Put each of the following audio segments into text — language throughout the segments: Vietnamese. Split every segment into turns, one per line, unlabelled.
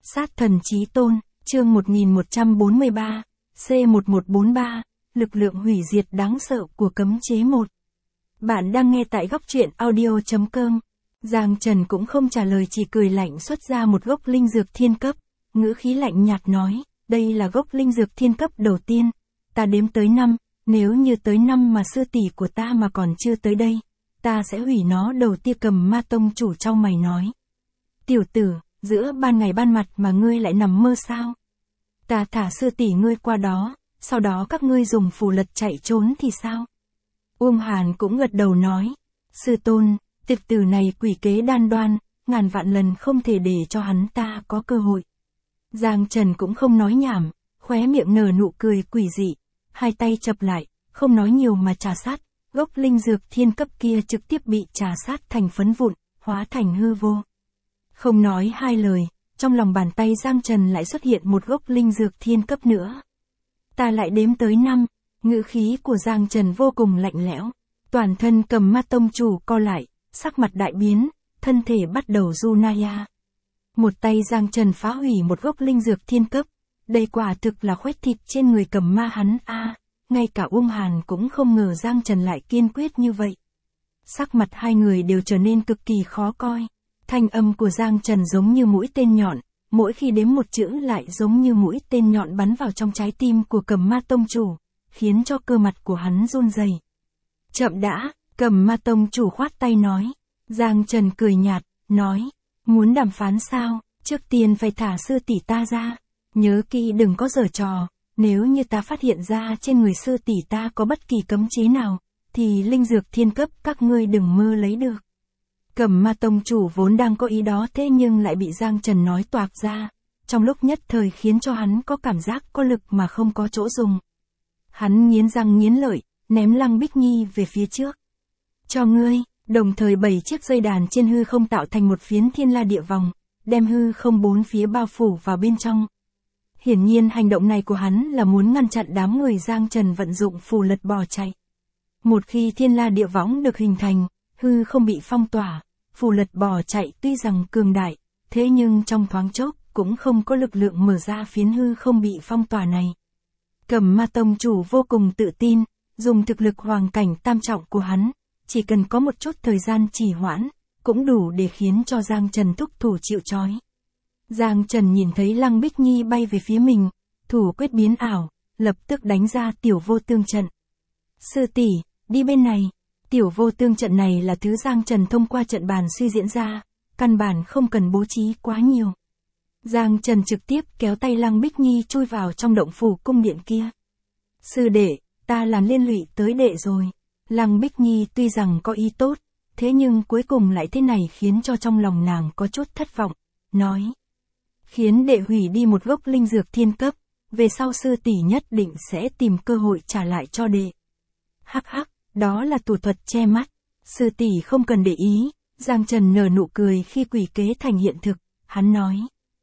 Sát thần chí tôn, chương 1143, C1143, lực lượng hủy diệt đáng sợ của cấm chế 1. Bạn đang nghe tại góc truyện audio.com. Giang Trần cũng không trả lời, chỉ cười lạnh xuất ra một gốc linh dược thiên cấp, ngữ khí lạnh nhạt nói, đây là gốc linh dược thiên cấp đầu tiên, ta đếm tới 5, nếu như tới 5 mà sư tỷ của ta mà còn chưa tới đây, ta sẽ hủy nó. Đầu tiên Cầm Ma tông chủ trao mày nói. Tiểu tử, giữa ban ngày ban mặt mà ngươi lại nằm mơ sao? Ta thả sư tỷ ngươi qua đó, sau đó các ngươi dùng phù lật chạy trốn thì sao? Uông Hàn cũng gật đầu nói, sư tôn, tiểu tử này quỷ kế đan đoan, ngàn vạn lần không thể để cho hắn ta có cơ hội. Giang Trần cũng không nói nhảm, khóe miệng nở nụ cười quỷ dị, hai tay chập lại, không nói nhiều mà trà sát, gốc linh dược thiên cấp kia trực tiếp bị trà sát thành phấn vụn, hóa thành hư vô. Không nói hai lời, trong lòng bàn tay Giang Trần lại xuất hiện một gốc linh dược thiên cấp nữa. Ta lại đếm tới 5, ngữ khí của Giang Trần vô cùng lạnh lẽo, toàn thân Cầm Ma tông chủ co lại, sắc mặt đại biến, thân thể bắt đầu Junaya. Một tay Giang Trần phá hủy một gốc linh dược thiên cấp, đây quả thực là khoét thịt trên người Cầm Ma hắn a. Ngay cả Uông Hàn cũng không ngờ Giang Trần lại kiên quyết như vậy. Sắc mặt hai người đều trở nên cực kỳ khó coi. Thanh âm của Giang Trần giống như mũi tên nhọn, mỗi khi đếm một chữ lại giống như mũi tên nhọn bắn vào trong trái tim của Cầm Ma tông chủ, khiến cho cơ mặt của hắn run rẩy. Chậm đã, Cầm Ma tông chủ khoát tay nói. Giang Trần cười nhạt, nói, muốn đàm phán sao, trước tiên phải thả sư tỷ ta ra, nhớ kỹ đừng có giở trò, nếu như ta phát hiện ra trên người sư tỷ ta có bất kỳ cấm chế nào, thì linh dược thiên cấp các ngươi đừng mơ lấy được. Cầm Ma tông chủ vốn đang có ý đó, thế nhưng lại bị Giang Trần nói toạc ra, trong lúc nhất thời khiến cho hắn có cảm giác có lực mà không có chỗ dùng. Hắn nghiến răng nghiến lợi, ném Lăng Bích Nhi về phía trước. Cho ngươi, đồng thời 7 chiếc dây đàn trên hư không tạo thành một phiến thiên la địa vòng, đem hư không bốn phía bao phủ vào bên trong. Hiển nhiên hành động này của hắn là muốn ngăn chặn đám người Giang Trần vận dụng phù lật bỏ chạy. Một khi thiên la địa võng được hình thành, hư không bị phong tỏa, phù lật bỏ chạy tuy rằng cường đại, thế nhưng trong thoáng chốc cũng không có lực lượng mở ra phiến hư không bị phong tỏa này. Cầm Ma tông chủ vô cùng tự tin, dùng thực lực hoàng cảnh tam trọng của hắn, chỉ cần có một chút thời gian trì hoãn, cũng đủ để khiến cho Giang Trần thúc thủ chịu trói. Giang Trần nhìn thấy Lăng Bích Nhi bay về phía mình, thủ quyết biến ảo, lập tức đánh ra tiểu vô tương trận. Sư tỷ, đi bên này. Tiểu vô tương trận này là thứ Giang Trần thông qua trận bàn suy diễn ra, căn bản không cần bố trí quá nhiều. Giang Trần trực tiếp kéo tay Lăng Bích Nhi chui vào trong động phủ cung điện kia. Sư đệ, ta là liên lụy tới đệ rồi. Lăng Bích Nhi tuy rằng có ý tốt, thế nhưng cuối cùng lại thế này khiến cho trong lòng nàng có chút thất vọng, nói. Khiến đệ hủy đi một gốc linh dược thiên cấp, về sau sư tỷ nhất định sẽ tìm cơ hội trả lại cho đệ. Hắc hắc, đó là thủ thuật che mắt, sư tỷ không cần để ý. Giang Trần nở nụ cười khi quỷ kế thành hiện thực, hắn nói.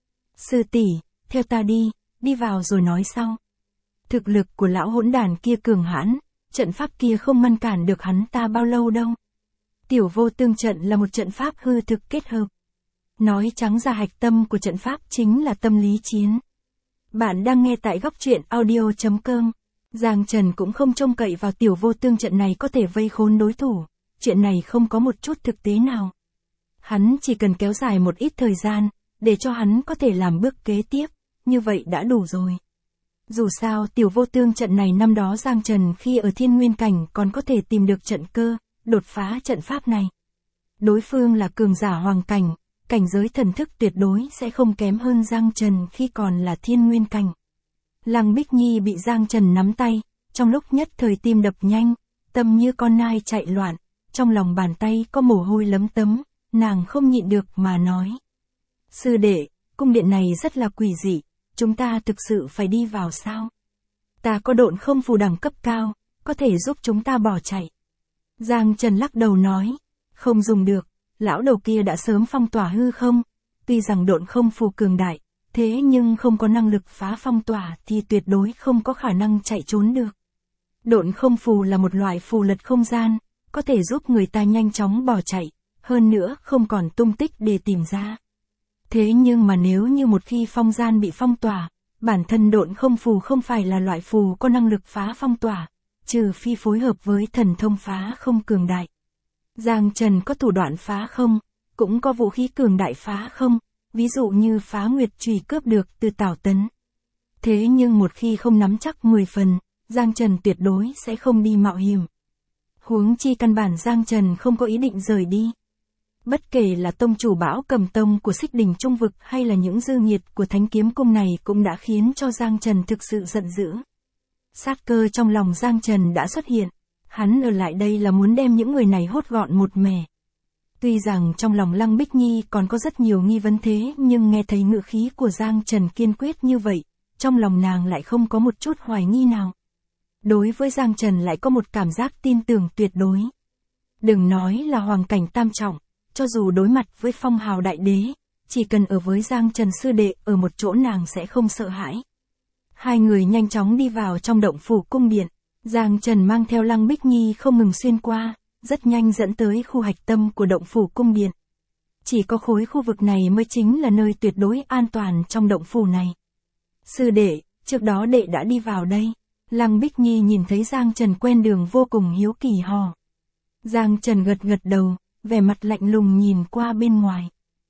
Sư tỷ, theo ta đi, đi vào rồi nói sau. Thực lực của lão hỗn đàn kia cường hãn, trận pháp kia không ngăn cản được hắn ta bao lâu đâu. Tiểu vô tương trận là một trận pháp hư thực kết hợp. Nói trắng ra hạch tâm của trận pháp chính là tâm lý chiến. Bạn đang nghe tại góc truyện audio.com. Giang Trần cũng không trông cậy vào tiểu vô tương trận này có thể vây khốn đối thủ, chuyện này không có một chút thực tế nào. Hắn chỉ cần kéo dài một ít thời gian, để cho hắn có thể làm bước kế tiếp, như vậy đã đủ rồi. Dù sao tiểu vô tương trận này năm đó Giang Trần khi ở Thiên Nguyên Cảnh còn có thể tìm được trận cơ, đột phá trận pháp này. Đối phương là cường giả hoàng cảnh, cảnh giới thần thức tuyệt đối sẽ không kém hơn Giang Trần khi còn là Thiên Nguyên Cảnh. Lăng Bích Nhi bị Giang Trần nắm tay, trong lúc nhất thời tim đập nhanh, tâm như con nai chạy loạn, trong lòng bàn tay có mồ hôi lấm tấm, nàng không nhịn được mà nói. Sư đệ, cung điện này rất là quỷ dị, chúng ta thực sự phải đi vào sao? Ta có độn không phù đẳng cấp cao, có thể giúp chúng ta bỏ chạy. Giang Trần lắc đầu nói, không dùng được, lão đầu kia đã sớm phong tỏa hư không, tuy rằng độn không phù cường đại, thế nhưng không có năng lực phá phong tỏa thì tuyệt đối không có khả năng chạy trốn được. Độn không phù là một loại phù lật không gian, có thể giúp người ta nhanh chóng bỏ chạy, hơn nữa không còn tung tích để tìm ra. Thế nhưng mà nếu như một khi phong gian bị phong tỏa, bản thân độn không phù không phải là loại phù có năng lực phá phong tỏa, trừ phi phối hợp với thần thông phá không cường đại. Giang Trần có thủ đoạn phá không, cũng có vũ khí cường đại phá không, ví dụ như phá nguyệt chùy cướp được từ Tào Tấn. Thế nhưng một khi không nắm chắc 10 phần, Giang Trần tuyệt đối sẽ không đi mạo hiểm. Huống chi căn bản Giang Trần không có ý định rời đi. Bất kể là tông chủ Bão Cầm Tông của Xích Đỉnh Trung Vực hay là những dư nghiệt của Thánh Kiếm Cung này cũng đã khiến cho Giang Trần thực sự giận dữ. Sát cơ trong lòng Giang Trần đã xuất hiện, hắn ở lại đây là muốn đem những người này hốt gọn một mẻ. Tuy rằng trong lòng Lăng Bích Nhi còn có rất nhiều nghi vấn thế nhưng nghe thấy ngữ khí của Giang Trần kiên quyết như vậy, trong lòng nàng lại không có một chút hoài nghi nào. Đối với Giang Trần lại có một cảm giác tin tưởng tuyệt đối. Đừng nói là hoàng cảnh tam trọng, cho dù đối mặt với Phong Hào Đại Đế, chỉ cần ở với Giang Trần sư đệ ở một chỗ nàng sẽ không sợ hãi. Hai người nhanh chóng đi vào trong động phủ cung điện, Giang Trần mang theo Lăng Bích Nhi không ngừng xuyên qua, rất nhanh dẫn tới khu hạch tâm của động phủ cung điện. Chỉ có khối khu vực này mới chính là nơi tuyệt đối an toàn trong động phủ này. Sư đệ, trước đó đệ đã đi vào đây. Lăng Bích Nhi nhìn thấy Giang Trần quen đường vô cùng hiếu kỳ hò. Giang Trần gật gật đầu, vẻ mặt lạnh lùng nhìn qua bên ngoài.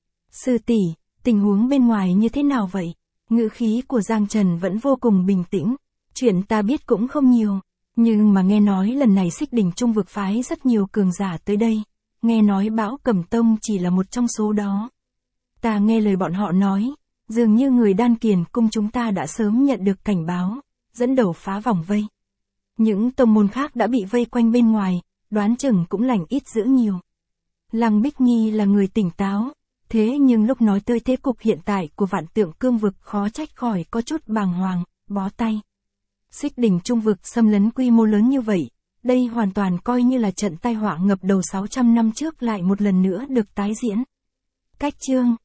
Sư tỷ, tình huống bên ngoài như thế nào vậy? Ngữ khí của Giang Trần vẫn vô cùng bình tĩnh. Chuyện ta biết cũng không nhiều, nhưng mà nghe nói lần này Xích Đỉnh Trung Vực phái rất nhiều cường giả tới đây. Nghe nói Bão Cầm Tông chỉ là một trong số đó. Ta nghe lời bọn họ nói, dường như người Đan Kiền cung chúng ta đã sớm nhận được cảnh báo, dẫn đầu phá vòng vây. Những tông môn khác đã bị vây quanh bên ngoài, đoán chừng cũng lành ít dữ nhiều. Lăng Bích Nhi là người tỉnh táo, thế nhưng lúc nói tới thế cục hiện tại của Vạn Tượng Cương Vực khó trách khỏi có chút bàng hoàng, bó tay. Xích Đỉnh Trung Vực xâm lấn quy mô lớn như vậy, đây hoàn toàn coi như là trận tai họa ngập đầu 600 năm trước lại một lần nữa được tái diễn. Cách chương